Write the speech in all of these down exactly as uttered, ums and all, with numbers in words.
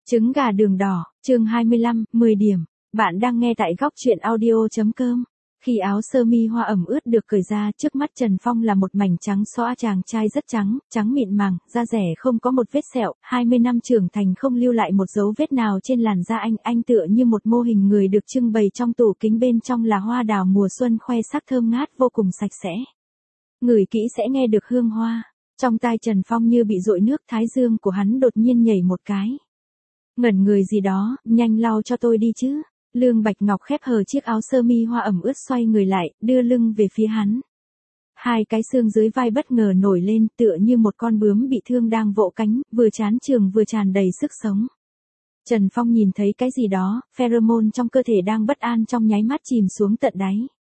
Trứng gà đường đỏ, chương hai mươi lăm, mười điểm. Bạn đang nghe tại góc truyện audio.com. Khi áo sơ mi hoa ẩm ướt được cởi ra, trước mắt Trần Phong là một mảnh trắng xõa, chàng trai rất trắng, trắng mịn màng, da rẻ không có một vết sẹo, hai mươi năm trưởng thành không lưu lại một dấu vết nào trên làn da anh, anh tựa như một mô hình người được trưng bày trong tủ kính, bên trong là hoa đào mùa xuân khoe sắc thơm ngát vô cùng sạch sẽ. Ngửi kỹ sẽ nghe được hương hoa. Trong tai Trần Phong như bị dội nước, thái dương của hắn đột nhiên nhảy một cái. Ngẩn người gì đó, nhanh lau cho tôi đi chứ. Lương Bạch Ngọc khép hờ chiếc áo sơ mi hoa ẩm ướt, xoay người lại, đưa lưng về phía hắn. Hai cái xương dưới vai bất ngờ nổi lên, tựa như một con bướm bị thương đang vỗ cánh, vừa chán trường vừa tràn đầy sức sống. Trần Phong nhìn thấy cái gì đó, pheromone trong cơ thể đang bất an trong nháy mắt chìm xuống tận đáy.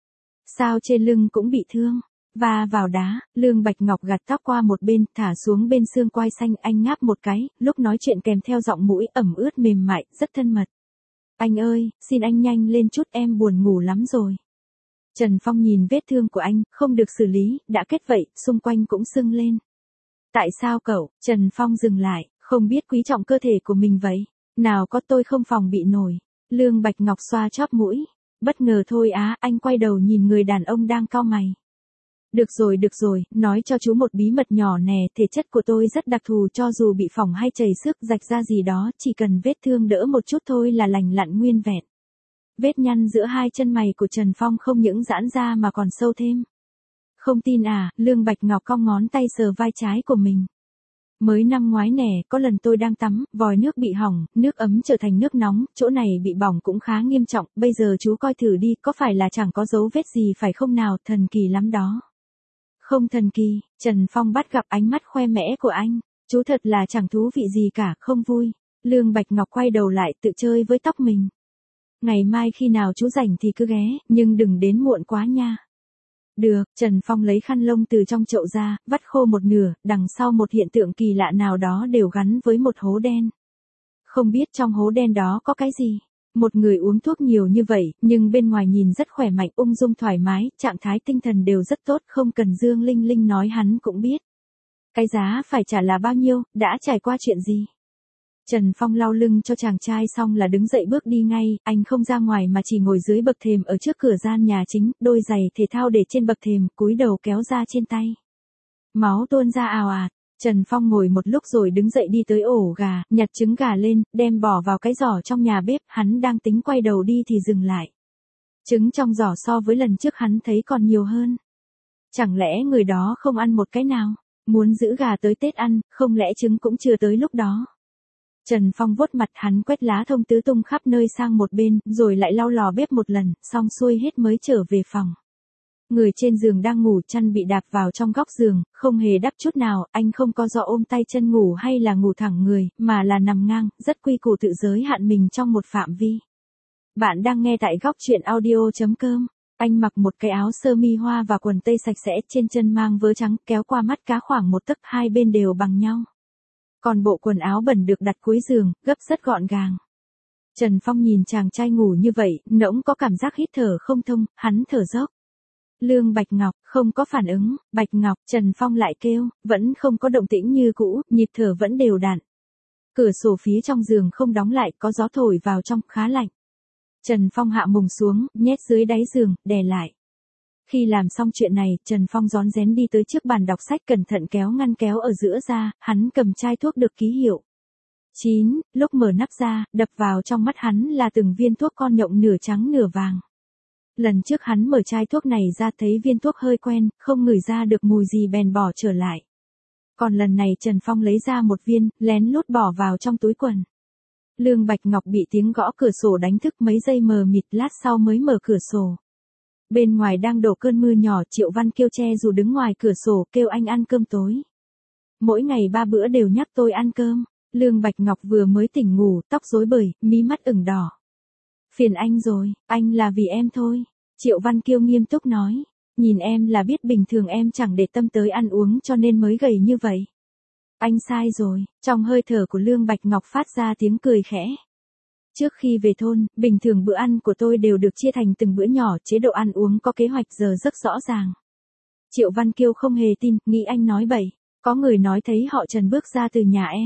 Sao trên lưng cũng bị thương? Và vào đá, Lương Bạch Ngọc gạt tóc qua một bên, thả xuống bên xương quai xanh, anh ngáp một cái, lúc nói chuyện kèm theo giọng mũi ẩm ướt mềm mại, rất thân mật. Anh ơi, xin anh nhanh lên chút, em buồn ngủ lắm rồi. Trần Phong nhìn vết thương của anh, không được xử lý, đã kết vậy, xung quanh cũng sưng lên. Tại sao cậu? Trần Phong dừng lại, không biết quý trọng cơ thể của mình vậy. Nào có, tôi không phòng bị nổi. Lương Bạch Ngọc xoa chóp mũi. Bất ngờ thôi á, anh quay đầu nhìn người đàn ông đang cau mày. Được rồi được rồi, nói cho chú một bí mật nhỏ nè, thể chất của tôi rất đặc thù, cho dù bị phỏng hay chảy xước, rạch ra gì đó, chỉ cần vết thương đỡ một chút thôi là lành lặn nguyên vẹn. Vết nhăn giữa hai chân mày của Trần Phong không những giãn ra mà còn sâu thêm. Không tin à? Lương Bạch Ngọc cong ngón tay sờ vai trái của mình. Mới năm ngoái nè, có lần tôi đang tắm, vòi nước bị hỏng, nước ấm trở thành nước nóng, chỗ này bị bỏng cũng khá nghiêm trọng, bây giờ chú coi thử đi, có phải là chẳng có dấu vết gì phải không nào, thần kỳ lắm đó. Không thần kỳ, Trần Phong bắt gặp ánh mắt khoe mẽ của anh. Chú thật là chẳng thú vị gì cả, không vui. Lương Bạch Ngọc quay đầu lại, tự chơi với tóc mình. Ngày mai khi nào chú rảnh thì cứ ghé, nhưng đừng đến muộn quá nha. Được, Trần Phong lấy khăn lông từ trong chậu ra, vắt khô một nửa, đằng sau một hiện tượng kỳ lạ nào đó đều gắn với một hố đen. Không biết trong hố đen đó có cái gì? Một người uống thuốc nhiều như vậy, nhưng bên ngoài nhìn rất khỏe mạnh, ung dung thoải mái, trạng thái tinh thần đều rất tốt, không cần Dương Linh Linh nói hắn cũng biết. Cái giá phải trả là bao nhiêu, đã trải qua chuyện gì? Trần Phong lau lưng cho chàng trai xong là đứng dậy bước đi ngay, anh không ra ngoài mà chỉ ngồi dưới bậc thềm ở trước cửa gian nhà chính, đôi giày thể thao để trên bậc thềm, cúi đầu kéo ra trên tay. Máu tuôn ra ào ạt. Trần Phong ngồi một lúc rồi đứng dậy đi tới ổ gà, nhặt trứng gà lên, đem bỏ vào cái giỏ trong nhà bếp, hắn đang tính quay đầu đi thì dừng lại. Trứng trong giỏ so với lần trước hắn thấy còn nhiều hơn. Chẳng lẽ người đó không ăn một cái nào? Muốn giữ gà tới Tết ăn, không lẽ trứng cũng chưa tới lúc đó? Trần Phong vuốt mặt, hắn quét lá thông tứ tung khắp nơi sang một bên, rồi lại lau lò bếp một lần, xong xuôi hết mới trở về phòng. Người trên giường đang ngủ, chăn bị đạp vào trong góc giường, không hề đắp chút nào, anh không có do ôm tay chân ngủ hay là ngủ thẳng người, mà là nằm ngang, rất quy củ tự giới hạn mình trong một phạm vi. Bạn đang nghe tại góc truyện audio.com. Anh mặc một cái áo sơ mi hoa và quần tây sạch sẽ, trên chân mang vớ trắng, kéo qua mắt cá khoảng một tấc, hai bên đều bằng nhau. Còn bộ quần áo bẩn được đặt cuối giường, gấp rất gọn gàng. Trần Phong nhìn chàng trai ngủ như vậy, nỗng có cảm giác hít thở không thông, hắn thở dốc. Lương Bạch Ngọc, không có phản ứng. Bạch Ngọc, Trần Phong lại kêu, vẫn không có động tĩnh như cũ, nhịp thở vẫn đều đặn. Cửa sổ phía trong giường không đóng lại, có gió thổi vào trong, khá lạnh. Trần Phong hạ mùng xuống, nhét dưới đáy giường, đè lại. Khi làm xong chuyện này, Trần Phong rón rén đi tới trước bàn đọc sách, cẩn thận kéo ngăn kéo ở giữa ra, hắn cầm chai thuốc được ký hiệu. chín, lúc mở nắp ra, đập vào trong mắt hắn là từng viên thuốc con nhộng nửa trắng nửa vàng. Lần trước hắn mở chai thuốc này ra thấy viên thuốc hơi quen, không ngửi ra được mùi gì bèn bỏ trở lại. Còn lần này Trần Phong lấy ra một viên, lén lút bỏ vào trong túi quần. Lương Bạch Ngọc bị tiếng gõ cửa sổ đánh thức, mấy giây mờ mịt, lát sau mới mở cửa sổ. Bên ngoài đang đổ cơn mưa nhỏ, Triệu Văn Kiêu che dù đứng ngoài cửa sổ, kêu anh ăn cơm tối. Mỗi ngày ba bữa đều nhắc tôi ăn cơm. Lương Bạch Ngọc vừa mới tỉnh ngủ, tóc rối bời, mí mắt ửng đỏ. Phiền anh rồi, anh là vì em thôi. Triệu Văn Kiêu nghiêm túc nói. Nhìn em là biết bình thường em chẳng để tâm tới ăn uống cho nên mới gầy như vậy. Anh sai rồi. Trong hơi thở của Lương Bạch Ngọc phát ra tiếng cười khẽ. Trước khi về thôn, bình thường bữa ăn của tôi đều được chia thành từng bữa nhỏ, chế độ ăn uống có kế hoạch giờ rất rõ ràng. Triệu Văn Kiêu không hề tin, nghĩ anh nói bậy. Có người nói thấy họ Trần bước ra từ nhà em.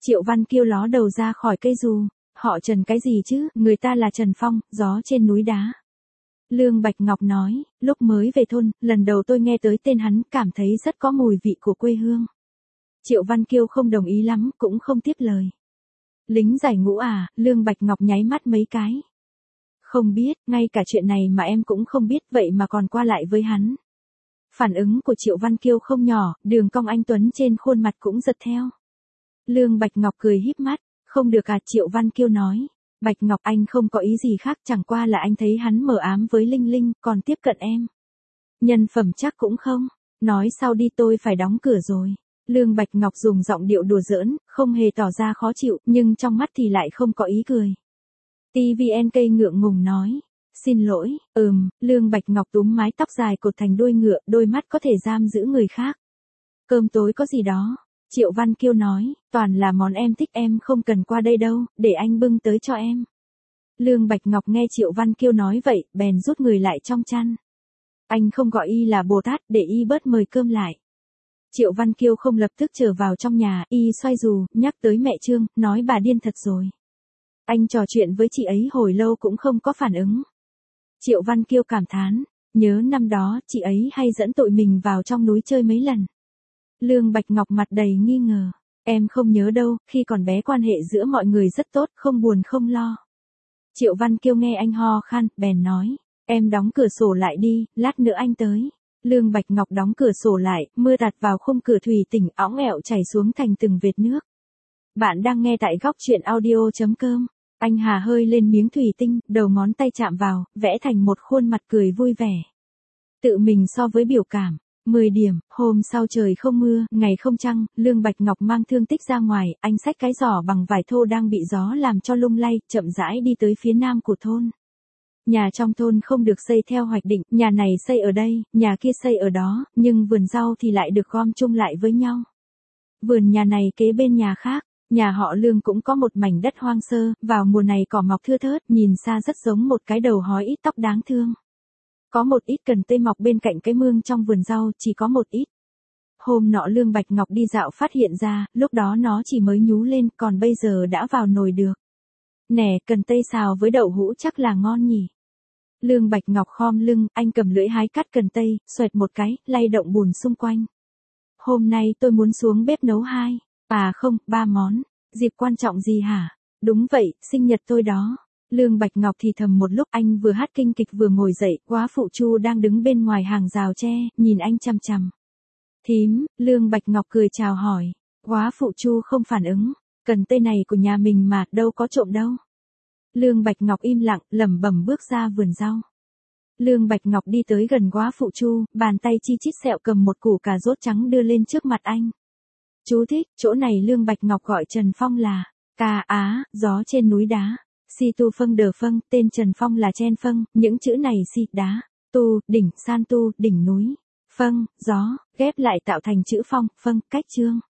Triệu Văn Kiêu ló đầu ra khỏi cây dù, họ Trần cái gì chứ, người ta là Trần Phong, gió trên núi đá. Lương Bạch Ngọc nói, lúc mới về thôn, lần đầu tôi nghe tới tên hắn, cảm thấy rất có mùi vị của quê hương. Triệu Văn Kiêu không đồng ý lắm, cũng không tiếp lời. Lính giải ngũ à, Lương Bạch Ngọc nháy mắt mấy cái. Không biết, ngay cả chuyện này mà em cũng không biết, vậy mà còn qua lại với hắn. Phản ứng của Triệu Văn Kiêu không nhỏ, đường cong anh tuấn trên khuôn mặt cũng giật theo. Lương Bạch Ngọc cười híp mắt, không được à, Triệu Văn Kiêu nói. Bạch Ngọc, anh không có ý gì khác, chẳng qua là anh thấy hắn mờ ám với Linh Linh, còn tiếp cận em. Nhân phẩm chắc cũng không. Nói sau đi, tôi phải đóng cửa rồi. Lương Bạch Ngọc dùng giọng điệu đùa giỡn, không hề tỏ ra khó chịu, nhưng trong mắt thì lại không có ý cười. tê vê en ca ngượng ngùng nói. Xin lỗi, ừm, Lương Bạch Ngọc túm mái tóc dài cột thành đuôi ngựa, đôi mắt có thể giam giữ người khác. Cơm tối có gì đó? Triệu Văn Kiêu nói, toàn là món em thích, em không cần qua đây đâu, để anh bưng tới cho em. Lương Bạch Ngọc nghe Triệu Văn Kiêu nói vậy, bèn rút người lại trong chăn. Anh không gọi y là Bồ Tát, để y bớt mời cơm lại. Triệu Văn Kiêu không lập tức trở vào trong nhà, y xoay dù, nhắc tới mẹ Trương, nói bà điên thật rồi. Anh trò chuyện với chị ấy hồi lâu cũng không có phản ứng. Triệu Văn Kiêu cảm thán, nhớ năm đó, chị ấy hay dẫn tụi mình vào trong núi chơi mấy lần. Lương Bạch Ngọc mặt đầy nghi ngờ, em không nhớ đâu, khi còn bé quan hệ giữa mọi người rất tốt, không buồn không lo. Triệu Văn Kiêu nghe anh ho khan, bèn nói, em đóng cửa sổ lại đi, lát nữa anh tới. Lương Bạch Ngọc đóng cửa sổ lại, mưa tạt vào khung cửa thủy tinh óng ẹo chảy xuống thành từng vệt nước. Bạn đang nghe tại góc truyện audio chấm com. Anh hà hơi lên miếng thủy tinh, đầu ngón tay chạm vào, vẽ thành một khuôn mặt cười vui vẻ. Tự mình so với biểu cảm. mười điểm, hôm sau trời không mưa, ngày không trăng, Lương Bạch Ngọc mang thương tích ra ngoài, anh xách cái giỏ bằng vải thô đang bị gió làm cho lung lay, chậm rãi đi tới phía nam của thôn. Nhà trong thôn không được xây theo hoạch định, nhà này xây ở đây, nhà kia xây ở đó, nhưng vườn rau thì lại được gom chung lại với nhau. Vườn nhà này kế bên nhà khác, nhà họ Lương cũng có một mảnh đất hoang sơ, vào mùa này cỏ mọc thưa thớt, nhìn xa rất giống một cái đầu hói ít tóc đáng thương. Có một ít cần tây mọc bên cạnh cái mương trong vườn rau, chỉ có một ít. Hôm nọ Lương Bạch Ngọc đi dạo phát hiện ra, lúc đó nó chỉ mới nhú lên, còn bây giờ đã vào nồi được. Nè, cần tây xào với đậu hũ chắc là ngon nhỉ. Lương Bạch Ngọc khom lưng, anh cầm lưỡi hái cắt cần tây, xoẹt một cái, lay động bùn xung quanh. Hôm nay tôi muốn xuống bếp nấu hai, à không, ba món. Dịp quan trọng gì hả? Đúng vậy, sinh nhật tôi đó. Lương Bạch Ngọc thì thầm một lúc, anh vừa hát kinh kịch vừa ngồi dậy, quá phụ Chu đang đứng bên ngoài hàng rào tre, nhìn anh chằm chằm. Thím, Lương Bạch Ngọc cười chào hỏi. Quá phụ Chu không phản ứng, cần tây này của nhà mình mà, đâu có trộm đâu. Lương Bạch Ngọc im lặng, lẩm bẩm bước ra vườn rau. Lương Bạch Ngọc đi tới gần quá phụ Chu, bàn tay chi chít sẹo cầm một củ cà rốt trắng đưa lên trước mặt anh. Chú thích, chỗ này Lương Bạch Ngọc gọi Trần Phong là, ca á, gió trên núi đá. Si tu phân đờ phân, tên Trần Phong là Chen Phân, những chữ này si, đá, tu, đỉnh, san tu, đỉnh núi, phân, gió, ghép lại tạo thành chữ phong, phân, cách chương.